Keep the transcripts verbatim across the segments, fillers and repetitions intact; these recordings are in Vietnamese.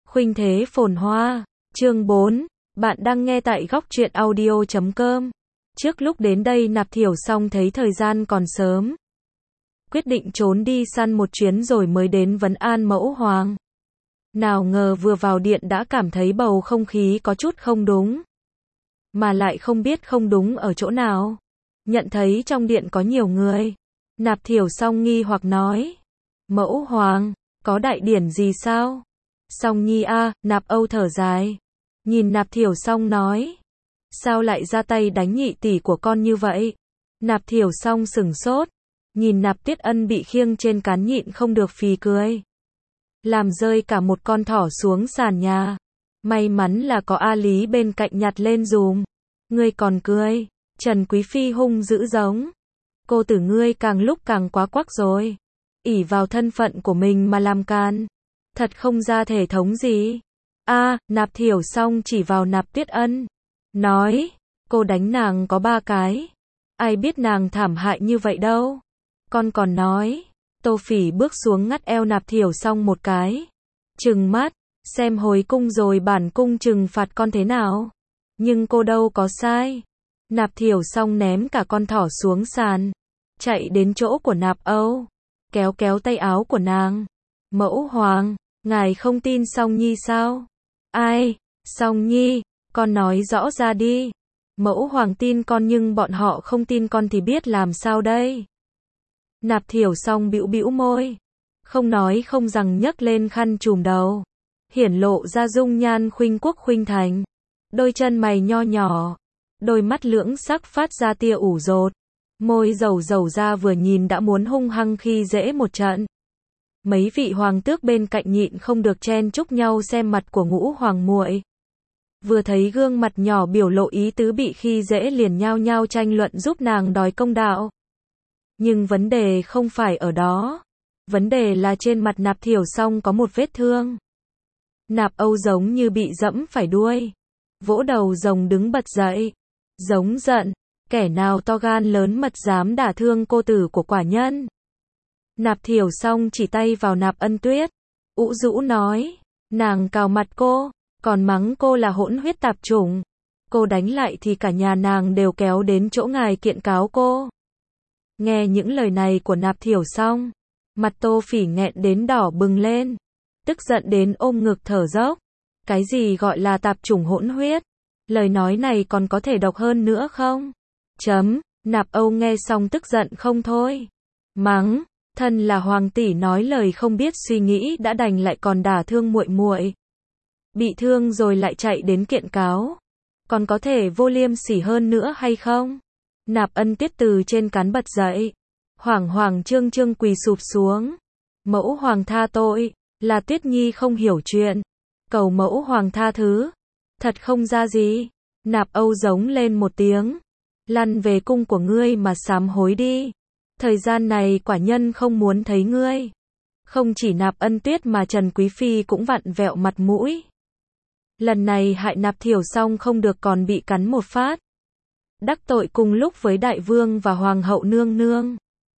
Khuynh thế phồn hoa. Chương bốn. Bạn đang nghe tại góc truyện audio chấm com. Trước lúc đến đây Nạp Thiểu Song thấy thời gian còn sớm, quyết định trốn đi săn một chuyến rồi mới đến vấn an Mẫu Hoàng. Nào ngờ vừa vào điện đã cảm thấy bầu không khí có chút không đúng. Mà lại không biết không đúng ở chỗ nào. Nhận thấy trong điện có nhiều người, Nạp Thiểu Song nghi hoặc nói: Mẫu Hoàng, có đại điển gì sao? Song Nhi a, Nạp Âu thở dài, nhìn Nạp Thiểu Song nói: sao lại ra tay đánh nhị tỷ của con như vậy? Nạp Thiểu Song sửng sốt, nhìn Nạp Tuyết Ân bị khiêng trên cán nhịn không được phì cười, làm rơi cả một con thỏ xuống sàn nhà. May mắn là có A Lý bên cạnh nhặt lên dùm. Ngươi còn cười? Trần Quý Phi hung dữ giống: cô tử ngươi càng lúc càng quá quắc rồi, ỷ vào thân phận của mình mà làm can, thật không ra thể thống gì. A, Nạp Thiểu Song chỉ vào Nạp Tuyết Ân, nói: cô đánh nàng có ba cái, ai biết nàng thảm hại như vậy đâu. Con còn nói. Tô Phỉ bước xuống ngắt eo Nạp Thiểu Song một cái, trừng mắt, xem hồi cung rồi bản cung trừng phạt con thế nào. Nhưng cô đâu có sai. Nạp Thiểu Song ném cả con thỏ xuống sàn, chạy đến chỗ của Nạp Âu, kéo kéo tay áo của nàng. Mẫu Hoàng, ngài không tin Song Nhi sao? Ai? Song Nhi, con nói rõ ra đi. Mẫu Hoàng tin con nhưng bọn họ không tin con thì biết làm sao đây? Nạp Thiểu Song bĩu bĩu môi, không nói không rằng nhấc lên khăn trùm đầu, hiển lộ ra dung nhan khuynh quốc khuynh thành, đôi chân mày nho nhỏ, đôi mắt lưỡng sắc phát ra tia ủ rột, môi dầu dầu ra vừa nhìn đã muốn hung hăng khi dễ một trận. Mấy vị hoàng tước bên cạnh nhịn không được chen chúc nhau xem mặt của Ngũ Hoàng muội. Vừa thấy gương mặt nhỏ biểu lộ ý tứ bị khi dễ liền nhao nhao tranh luận giúp nàng đòi công đạo. Nhưng vấn đề không phải ở đó. Vấn đề là trên mặt Nạp Thiểu Song có một vết thương. Nạp Âu giống như bị dẫm phải đuôi, vỗ đầu rồng đứng bật dậy, giống giận: kẻ nào to gan lớn mật dám đả thương cô tử của quả nhân? Nạp Thiểu Song chỉ tay vào Nạp Ân Tuyết, ủ rũ nói: nàng cào mặt cô, còn mắng cô là hỗn huyết tạp chủng. Cô đánh lại thì cả nhà nàng đều kéo đến chỗ ngài kiện cáo cô. Nghe những lời này của Nạp Thiểu Song, mặt Tô Phỉ nghẹn đến đỏ bừng lên, tức giận đến ôm ngực thở dốc. Cái gì gọi là tạp chủng hỗn huyết? Lời nói này còn có thể độc hơn nữa không? Chấm. Nạp Âu nghe xong tức giận không thôi, mắng: thân là hoàng tỷ nói lời không biết suy nghĩ đã đành lại còn đả thương muội muội. Bị thương rồi lại chạy đến kiện cáo, còn có thể vô liêm sỉ hơn nữa hay không? Nạp Ân Tuyết từ trên cán bật dậy, hoảng hoảng trương trương quỳ sụp xuống: Mẫu Hoàng tha tội, là Tuyết Nhi không hiểu chuyện, cầu Mẫu Hoàng tha thứ, thật không ra gì. Nạp Âu giống lên một tiếng: lăn về cung của ngươi mà sám hối đi, thời gian này quả nhân không muốn thấy ngươi. Không chỉ Nạp Ân Tuyết mà Trần Quý Phi cũng vặn vẹo mặt mũi. Lần này hại Nạp Thiểu Song không được còn bị cắn một phát, đắc tội cùng lúc với đại vương và hoàng hậu nương nương.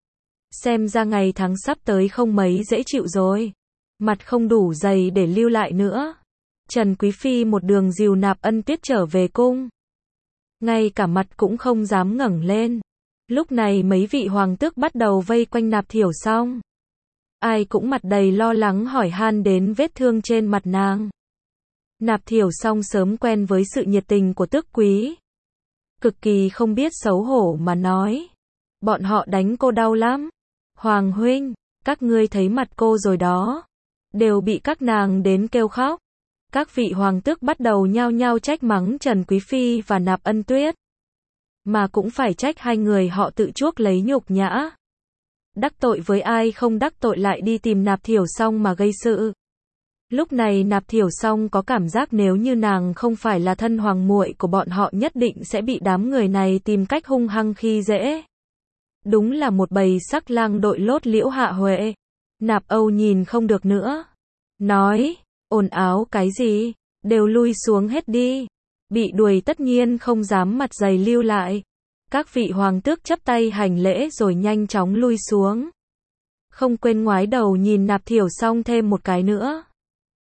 Xem ra ngày tháng sắp tới không mấy dễ chịu rồi. Mặt không đủ dày để lưu lại nữa, Trần Quý Phi một đường dìu Nạp Ân Tuyết trở về cung, ngay cả mặt cũng không dám ngẩng lên. Lúc này mấy vị hoàng tước bắt đầu vây quanh Nạp Thiểu Song, ai cũng mặt đầy lo lắng hỏi han đến vết thương trên mặt nàng. Nạp Thiểu Song sớm quen với sự nhiệt tình của tước quý, cực kỳ không biết xấu hổ mà nói: bọn họ đánh cô đau lắm. Hoàng huynh, các ngươi thấy mặt cô rồi đó, đều bị các nàng đến kêu khóc. Các vị hoàng tước bắt đầu nhao nhao trách mắng Trần Quý Phi và Nạp Ân Tuyết, mà cũng phải trách hai người họ tự chuốc lấy nhục nhã. Đắc tội với ai không đắc tội lại đi tìm Nạp Thiểu Song mà gây sự. Lúc này Nạp Thiểu Song có cảm giác nếu như nàng không phải là thân hoàng muội của bọn họ nhất định sẽ bị đám người này tìm cách hung hăng khi dễ. Đúng là một bầy sắc lang đội lốt liễu hạ huệ. Nạp Âu nhìn không được nữa, nói: ồn áo cái gì, đều lui xuống hết đi. Bị đuổi tất nhiên không dám mặt dày lưu lại. Các vị hoàng tước chắp tay hành lễ rồi nhanh chóng lui xuống, không quên ngoái đầu nhìn Nạp Thiểu Song thêm một cái nữa.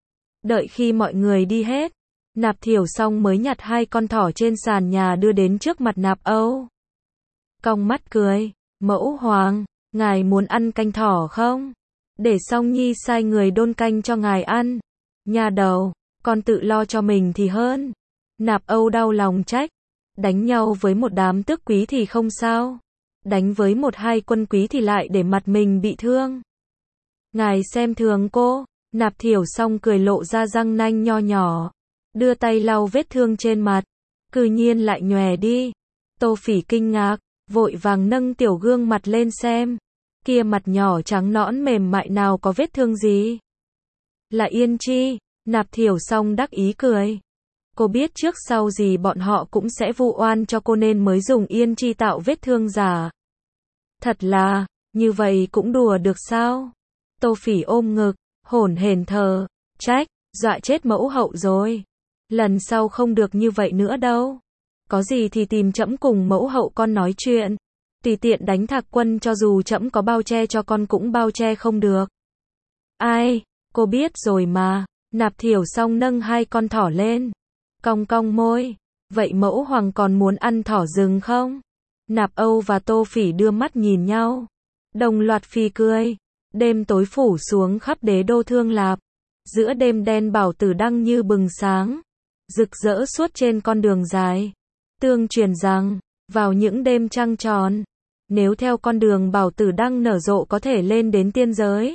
Đợi khi mọi người đi hết, Nạp Thiểu xong mới nhặt hai con thỏ trên sàn nhà đưa đến trước mặt Nạp Âu. Cong mắt cười, mẫu hoàng, ngài muốn ăn canh thỏ không? Để Song Nhi sai người đôn canh cho ngài ăn. Nhà đầu, con tự lo cho mình thì hơn. Nạp Âu đau lòng trách, đánh nhau với một đám tước quý thì không sao, đánh với một hai quân quý thì lại để mặt mình bị thương. Ngài xem thường cô. Nạp Thiểu xong cười lộ ra răng nanh nho nhỏ, đưa tay lau vết thương trên mặt, cư nhiên lại nhòe đi. Tô Phỉ kinh ngạc, vội vàng nâng tiểu gương mặt lên xem, kia mặt nhỏ trắng nõn mềm mại nào có vết thương gì. Là Yên Chi. Nạp Thiểu xong đắc ý cười. Cô biết trước sau gì bọn họ cũng sẽ vu oan cho cô nên mới dùng Yên Chi tạo vết thương giả. Thật là, như vậy cũng đùa được sao? Tô Phỉ ôm ngực, hổn hển thở, trách, dọa chết mẫu hậu rồi. Lần sau không được như vậy nữa đâu. Có gì thì tìm trẫm cùng mẫu hậu con nói chuyện. Tùy tiện đánh Thạc Quân cho dù trẫm có bao che cho con cũng bao che không được. Ai, cô biết rồi mà. Nạp Thiểu xong nâng hai con thỏ lên, cong cong môi. Vậy mẫu hoàng còn muốn ăn thỏ rừng không? Nạp Âu và Tô Phỉ đưa mắt nhìn nhau, đồng loạt phì cười. Đêm tối phủ xuống khắp đế đô Thương Lạp. Giữa đêm đen bảo tử đăng như bừng sáng, rực rỡ suốt trên con đường dài. Tương truyền rằng, vào những đêm trăng tròn, nếu theo con đường bảo tử đăng nở rộ có thể lên đến tiên giới,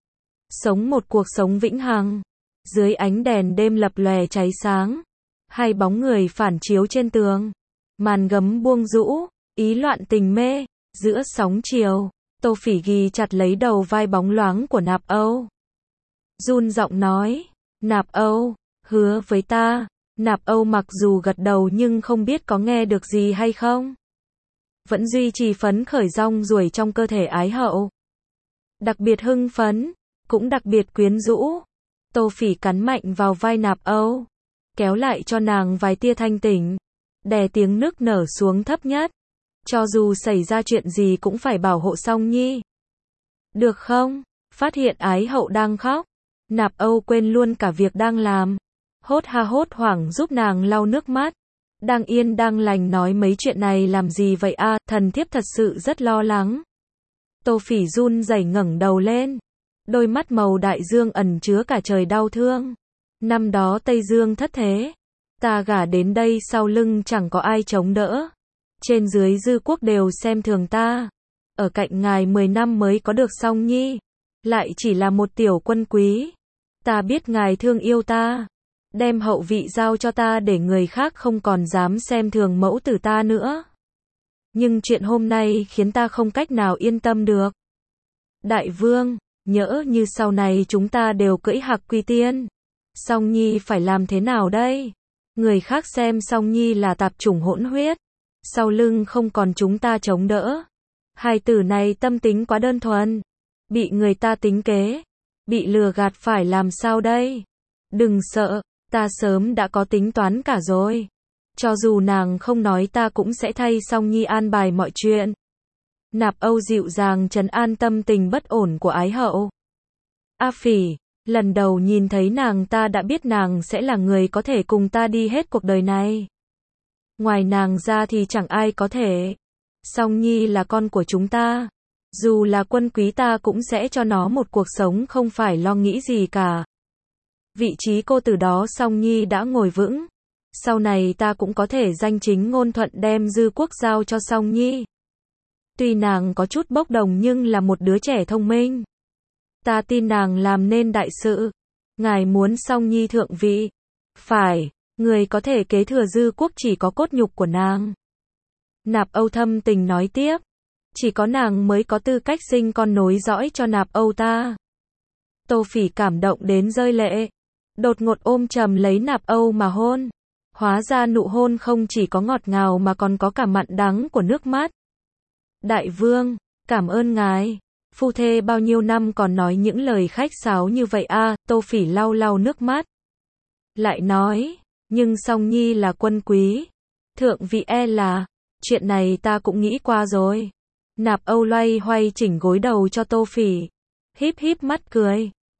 sống một cuộc sống vĩnh hằng. Dưới ánh đèn đêm lập lòe cháy sáng, hai bóng người phản chiếu trên tường. Màn gấm buông rũ, ý loạn tình mê, giữa sóng chiều. Tô Phỉ ghi chặt lấy đầu vai bóng loáng của Nạp Âu, run giọng nói, Nạp Âu, hứa với ta. Nạp Âu mặc dù gật đầu nhưng không biết có nghe được gì hay không. Vẫn duy trì phấn khởi rong ruổi trong cơ thể ái hậu. Đặc biệt hưng phấn, cũng đặc biệt quyến rũ. Tô Phỉ cắn mạnh vào vai Nạp Âu, kéo lại cho nàng vài tia thanh tỉnh, đè tiếng nức nở xuống thấp nhất. Cho dù xảy ra chuyện gì cũng phải bảo hộ Song Nhi. Được không? Phát hiện ái hậu đang khóc, Nạp Âu quên luôn cả việc đang làm. Hốt ha hốt hoảng giúp nàng lau nước mắt. Đang yên đang lành nói mấy chuyện này làm gì vậy a? À, thần thiếp thật sự rất lo lắng. Tô Phỉ run rẩy ngẩng đầu lên, đôi mắt màu đại dương ẩn chứa cả trời đau thương. Năm đó Tây Dương thất thế, ta gả đến đây sau lưng chẳng có ai chống đỡ. Trên dưới dư quốc đều xem thường ta. Ở cạnh ngài mười năm mới có được Song Nhi, lại chỉ là một tiểu quân quý. Ta biết ngài thương yêu ta, đem hậu vị giao cho ta để người khác không còn dám xem thường mẫu tử ta nữa. Nhưng chuyện hôm nay khiến ta không cách nào yên tâm được. Đại vương, nhỡ như sau này chúng ta đều cưỡi hạc quy tiên, Song Nhi phải làm thế nào đây? Người khác xem Song Nhi là tạp chủng hỗn huyết, sau lưng không còn chúng ta chống đỡ. Hai tử này tâm tính quá đơn thuần, bị người ta tính kế, bị lừa gạt phải làm sao đây? Đừng sợ, ta sớm đã có tính toán cả rồi. Cho dù nàng không nói ta cũng sẽ thay Song Nhi an bài mọi chuyện. Nạp Âu dịu dàng trấn an tâm tình bất ổn của ái hậu. A Phỉ, lần đầu nhìn thấy nàng ta đã biết nàng sẽ là người có thể cùng ta đi hết cuộc đời này. Ngoài nàng ra thì chẳng ai có thể. Song Nhi là con của chúng ta. Dù là quân quý ta cũng sẽ cho nó một cuộc sống không phải lo nghĩ gì cả. Vị trí cô từ đó Song Nhi đã ngồi vững. Sau này ta cũng có thể danh chính ngôn thuận đem dư quốc giao cho Song Nhi. Tuy nàng có chút bốc đồng nhưng là một đứa trẻ thông minh. Ta tin nàng làm nên đại sự. Ngài muốn Song Nhi thượng vị. Phải, người có thể kế thừa dư quốc chỉ có cốt nhục của nàng. Nạp Âu thâm tình nói tiếp. Chỉ có nàng mới có tư cách sinh con nối dõi cho Nạp Âu ta. Tô Phỉ cảm động đến rơi lệ. Đột ngột ôm chầm lấy Nạp Âu mà hôn. Hóa ra nụ hôn không chỉ có ngọt ngào mà còn có cả mặn đắng của nước mắt. Đại vương, cảm ơn ngài. Phu thê bao nhiêu năm còn nói những lời khách sáo như vậy a? À, Tô Phỉ lau lau nước mắt. Lại nói, nhưng Song Nhi là quân quý. Thượng vị e là, chuyện này ta cũng nghĩ qua rồi. Nạp Âu loay hoay chỉnh gối đầu cho Tô Phỉ. Híp híp mắt cười.